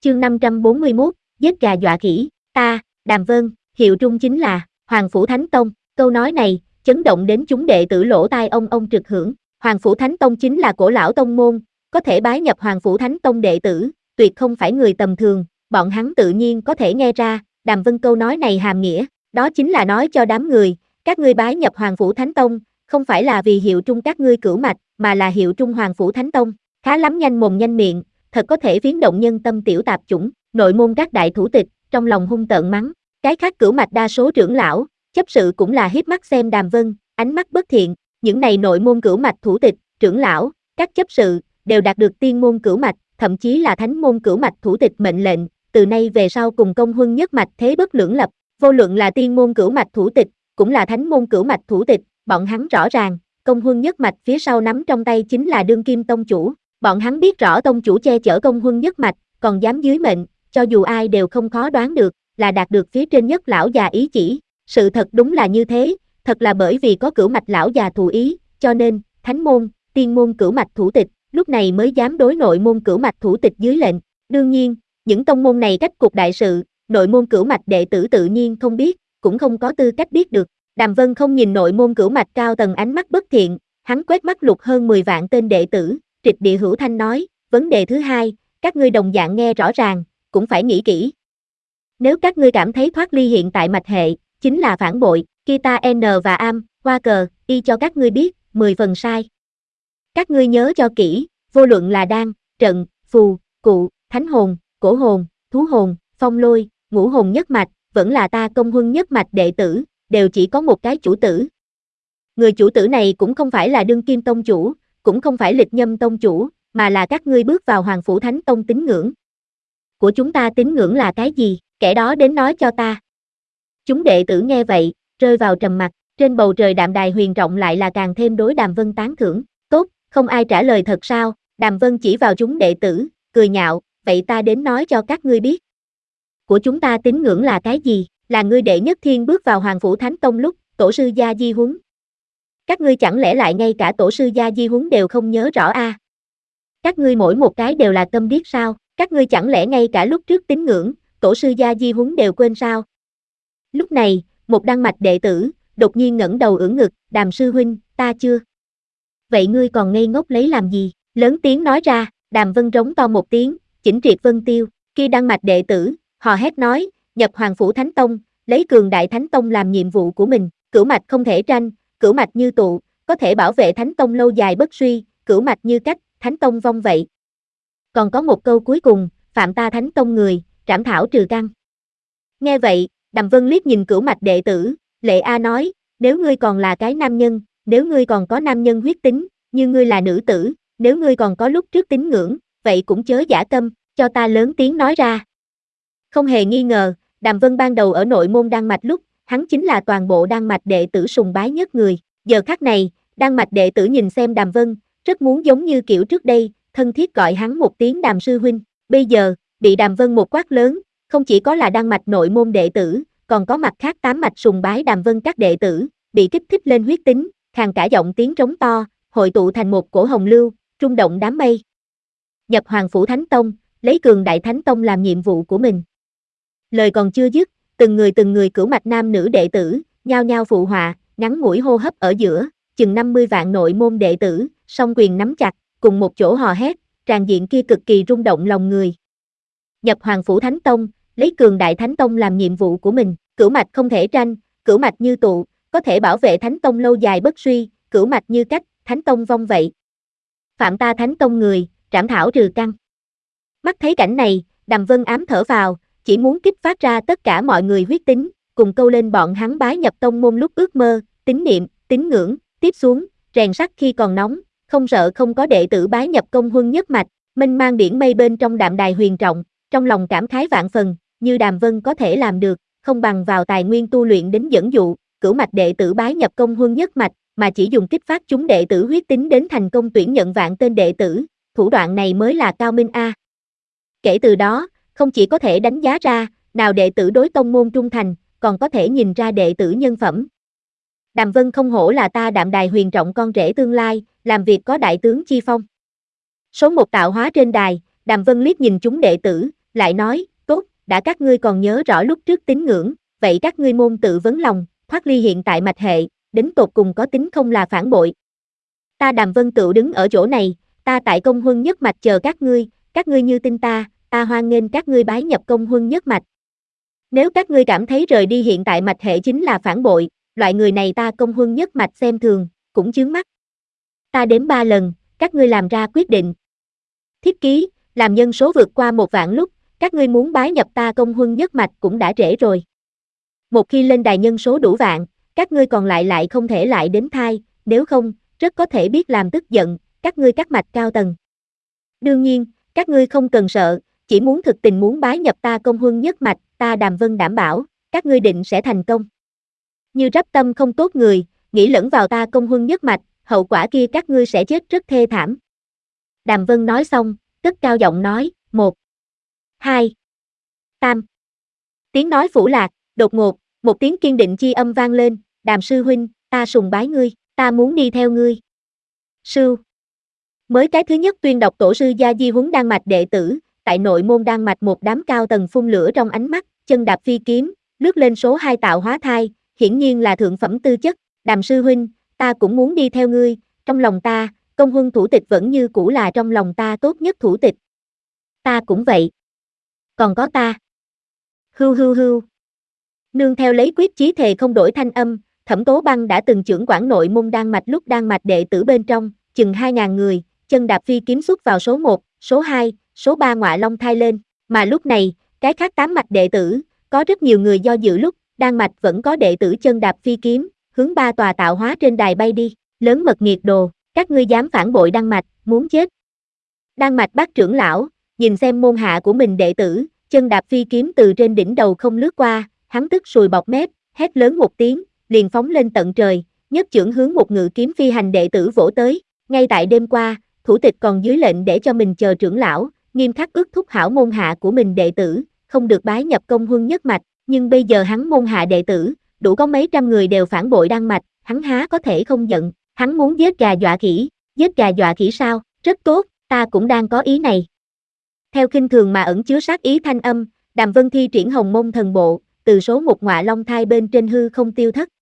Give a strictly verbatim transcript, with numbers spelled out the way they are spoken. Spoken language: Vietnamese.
Chương năm trăm bốn mươi mốt, giết gà dọa khỉ. Ta, Đàm Vân, hiệu trung chính là Hoàng Phủ Thánh Tông. Câu nói này chấn động đến chúng đệ tử lỗ tai ông ông trực hưởng. Hoàng Phủ Thánh Tông chính là cổ lão tông môn, có thể bái nhập Hoàng Phủ Thánh Tông đệ tử, tuyệt không phải người tầm thường, bọn hắn tự nhiên có thể nghe ra, Đàm Vân câu nói này hàm nghĩa, đó chính là nói cho đám người, các ngươi bái nhập Hoàng Phủ Thánh Tông, không phải là vì hiệu trung các ngươi cửu mạch, mà là hiệu trung Hoàng Phủ Thánh Tông. Khá lắm nhanh mồm nhanh miệng, thật có thể phiến động nhân tâm tiểu tạp chủng. Nội môn các đại thủ tịch, trong lòng hung tợn mắng, cái khác cửu mạch đa số trưởng lão, chấp sự cũng là hiếp mắt xem Đàm Vân, ánh mắt bất thiện, những này nội môn cửu mạch thủ tịch, trưởng lão, các chấp sự, đều đạt được tiên môn cửu mạch, thậm chí là thánh môn cửu mạch thủ tịch mệnh lệnh, từ nay về sau cùng công huân nhất mạch thế bất lưỡng lập, vô luận là tiên môn cửu mạch thủ tịch, cũng là thánh môn cửu mạch thủ tịch, bọn hắn rõ ràng, công huân nhất mạch phía sau nắm trong tay chính là đương kim tông chủ, bọn hắn biết rõ tông chủ che chở công huân nhất mạch, còn dám dưới mệnh, cho dù ai đều không khó đoán được, là đạt được phía trên nhất lão già ý chỉ, sự thật đúng là như thế, thật là bởi vì có cửu mạch lão già thụ ý, cho nên, thánh môn, tiên môn cửu mạch thủ tịch, lúc này mới dám đối nội môn cửu mạch thủ tịch dưới lệnh, đương nhiên, những tông môn này cách cục đại sự, nội môn cửu mạch đệ tử tự nhiên không biết, cũng không có tư cách biết được, Đàm Vân không nhìn nội môn cửu mạch cao tầng ánh mắt bất thiện, hắn quét mắt lục hơn mười vạn tên đệ tử, trịch địa hữu thanh nói, vấn đề thứ hai, các ngươi đồng dạng nghe rõ ràng, cũng phải nghĩ kỹ. Nếu các ngươi cảm thấy thoát ly hiện tại mạch hệ, chính là phản bội, Kita N và Am, Hoa Cờ, y cho các ngươi biết, mười phần sai. Các ngươi nhớ cho kỹ, vô luận là đan, trận, phù, cụ, thánh hồn, cổ hồn, thú hồn, phong lôi, ngũ hồn nhất mạch, vẫn là ta công huân nhất mạch đệ tử, đều chỉ có một cái chủ tử. Người chủ tử này cũng không phải là đương kim tông chủ, cũng không phải lịch nhâm tông chủ, mà là các ngươi bước vào Hoàng Phủ Thánh Tông tín ngưỡng. Của chúng ta tín ngưỡng là cái gì, kẻ đó đến nói cho ta. Chúng đệ tử nghe vậy, rơi vào trầm mặc, trên bầu trời đạm đài huyền rộng lại là càng thêm đối Đàm Vân tán thưởng, tốt, không ai trả lời thật sao, Đàm Vân chỉ vào chúng đệ tử, cười nhạo, vậy ta đến nói cho các ngươi biết. Của chúng ta tín ngưỡng là cái gì, là ngươi đệ nhất thiên bước vào Hoàng Phủ Thánh Tông lúc, tổ sư gia di huấn. Các ngươi chẳng lẽ lại ngay cả tổ sư gia di huấn đều không nhớ rõ a? À? Các ngươi mỗi một cái đều là câm điếc sao, các ngươi chẳng lẽ ngay cả lúc trước tín ngưỡng, tổ sư gia di huấn đều quên sao? Lúc này, một đăng mạch đệ tử, đột nhiên ngẩng đầu ưỡn ngực, Đàm sư huynh, ta chưa. Vậy ngươi còn ngây ngốc lấy làm gì? Lớn tiếng nói ra, Đàm Vân rống to một tiếng, chỉnh triệt vân tiêu, khi đăng mạch đệ tử, hò hét nói, nhập Hoàng Phủ Thánh Tông, lấy cường đại Thánh Tông làm nhiệm vụ của mình, cửu mạch không thể tranh, cửu mạch như tụ, có thể bảo vệ Thánh Tông lâu dài bất suy, cửu mạch như cách, Thánh Tông vong vậy. Còn có một câu cuối cùng, phạm ta Thánh Tông người, trảm thảo trừ căn. Nghe vậy, Đàm Vân liếc nhìn cửu mạch đệ tử, Lệ A nói, nếu ngươi còn là cái nam nhân, nếu ngươi còn có nam nhân huyết tính, như ngươi là nữ tử, nếu ngươi còn có lúc trước tín ngưỡng, vậy cũng chớ giả tâm, cho ta lớn tiếng nói ra. Không hề nghi ngờ, Đàm Vân ban đầu ở nội môn Đan Mạch lúc, hắn chính là toàn bộ Đan Mạch đệ tử sùng bái nhất người, giờ khắc này, Đan Mạch đệ tử nhìn xem Đàm Vân, rất muốn giống như kiểu trước đây, thân thiết gọi hắn một tiếng Đàm sư huynh, bây giờ, bị Đàm Vân một quát lớn, không chỉ có là Đan Mạch nội môn đệ tử, còn có mặt khác tám mạch sùng bái Đàm Vân các đệ tử, bị kích thích lên huyết tính, khàn cả giọng tiếng trống to, hội tụ thành một cổ hồng lưu, rung động đám mây. Nhập Hoàng Phủ Thánh Tông, lấy cường đại Thánh Tông làm nhiệm vụ của mình. Lời còn chưa dứt, từng người từng người cửu mạch nam nữ đệ tử, nhao nhao phụ họa, ngắn ngủi hô hấp ở giữa, chừng năm mươi vạn nội môn đệ tử, song quyền nắm chặt, cùng một chỗ hò hét, tràn diện kia cực kỳ rung động lòng người. Nhập Hoàng Phủ Thánh Tông, lấy cường đại Thánh Tông làm nhiệm vụ của mình, cửu mạch không thể tranh, cửu mạch như tụ, có thể bảo vệ Thánh Tông lâu dài bất suy, cửu mạch như cách, Thánh Tông vong vậy. Phạm ta Thánh Tông người, trảm thảo trừ căn. Mắt thấy cảnh này, Đàm Vân ám thở vào, chỉ muốn kích phát ra tất cả mọi người huyết tính, cùng câu lên bọn hắn bái nhập tông môn lúc ước mơ, tín niệm, tín ngưỡng, tiếp xuống, rèn sắt khi còn nóng, không sợ không có đệ tử bái nhập công huân nhất mạch, mênh mang biển mây bên trong đạm đài huyền trọng, trong lòng cảm khái vạn phần, như Đàm Vân có thể làm được, không bằng vào tài nguyên tu luyện đến dẫn dụ, cửu mạch đệ tử bái nhập công huân nhất mạch, mà chỉ dùng kích phát chúng đệ tử huyết tính đến thành công tuyển nhận vạn tên đệ tử, thủ đoạn này mới là cao minh a. Kể từ đó, không chỉ có thể đánh giá ra, nào đệ tử đối tông môn trung thành, còn có thể nhìn ra đệ tử nhân phẩm. Đàm Vân không hổ là ta Đạm Đài huyền trọng con rể tương lai, làm việc có đại tướng chi phong. Số một tạo hóa trên đài, Đàm Vân liếc nhìn chúng đệ tử, lại nói, tốt, đã các ngươi còn nhớ rõ lúc trước tín ngưỡng, vậy các ngươi môn tự vấn lòng, thoát ly hiện tại mạch hệ, đến tột cùng có tính không là phản bội. Ta Đàm Vân Tựu đứng ở chỗ này, ta tại công huân nhất mạch chờ các ngươi, các ngươi như tin ta, ta hoan nghênh các ngươi bái nhập công huân nhất mạch. Nếu các ngươi cảm thấy rời đi hiện tại mạch hệ chính là phản bội, loại người này ta công huân nhất mạch xem thường, cũng chướng mắt. Ta đếm ba lần, các ngươi làm ra quyết định. Thiết ký, làm nhân số vượt qua một vạn lúc, các ngươi muốn bái nhập ta công huân nhất mạch cũng đã trễ rồi. Một khi lên đài nhân số đủ vạn, các ngươi còn lại lại không thể lại đến thai, nếu không, rất có thể biết làm tức giận, các ngươi các mạch cao tầng. Đương nhiên, các ngươi không cần sợ, chỉ muốn thực tình muốn bái nhập ta công huân nhất mạch, ta Đàm Vân đảm bảo, các ngươi định sẽ thành công. Như rắp tâm không tốt người, nghĩ lẫn vào ta công huân nhất mạch, hậu quả kia các ngươi sẽ chết rất thê thảm. Đàm Vân nói xong, cất cao giọng nói, một, hai, tam. Tiếng nói phủ lạc, đột ngột, một tiếng kiên định chi âm vang lên, Đàm sư huynh, ta sùng bái ngươi, ta muốn đi theo ngươi. Sư. Mới cái thứ nhất tuyên đọc tổ sư gia di huấn đan mạch đệ tử, tại nội môn đan mạch một đám cao tầng phun lửa trong ánh mắt, chân đạp phi kiếm, lướt lên số hai tạo hóa thai, hiển nhiên là thượng phẩm tư chất, Đàm sư huynh, ta cũng muốn đi theo ngươi, trong lòng ta, công huân thủ tịch vẫn như cũ là trong lòng ta tốt nhất thủ tịch. Ta cũng vậy. Còn có ta. Hưu hưu hưu. Nương theo lấy quyết chí thề không đổi thanh âm, Thẩm Tố Băng đã từng trưởng quản nội môn đan mạch lúc đan mạch đệ tử bên trong, chừng hai ngàn người, chân đạp phi kiếm xuất vào số một, số hai, số ba ngọa long thai lên, mà lúc này, cái khác tám mạch đệ tử, có rất nhiều người do dự lúc, đan mạch vẫn có đệ tử chân đạp phi kiếm, hướng ba tòa tạo hóa trên đài bay đi, lớn mật nghiệt đồ, các ngươi dám phản bội đan mạch, muốn chết. Đan mạch bác trưởng lão, nhìn xem môn hạ của mình đệ tử, chân đạp phi kiếm từ trên đỉnh đầu không lướt qua, hắn tức sùi bọt mép, hét lớn một tiếng, liền phóng lên tận trời, nhất chưởng hướng một ngự kiếm phi hành đệ tử vỗ tới, ngay tại đêm qua, thủ tịch còn dưới lệnh để cho mình chờ trưởng lão, nghiêm khắc ước thúc hảo môn hạ của mình đệ tử, không được bái nhập công huân nhất mạch, nhưng bây giờ hắn môn hạ đệ tử, đủ có mấy trăm người đều phản bội đan mạch, hắn há có thể không giận, hắn muốn giết gà dọa khỉ, giết gà dọa khỉ sao, rất tốt, ta cũng đang có ý này. Theo khinh thường mà ẩn chứa sát ý thanh âm, Đàm Vân thi triển hồng môn thần bộ, từ số một ngọa long thai bên trên hư không tiêu thất,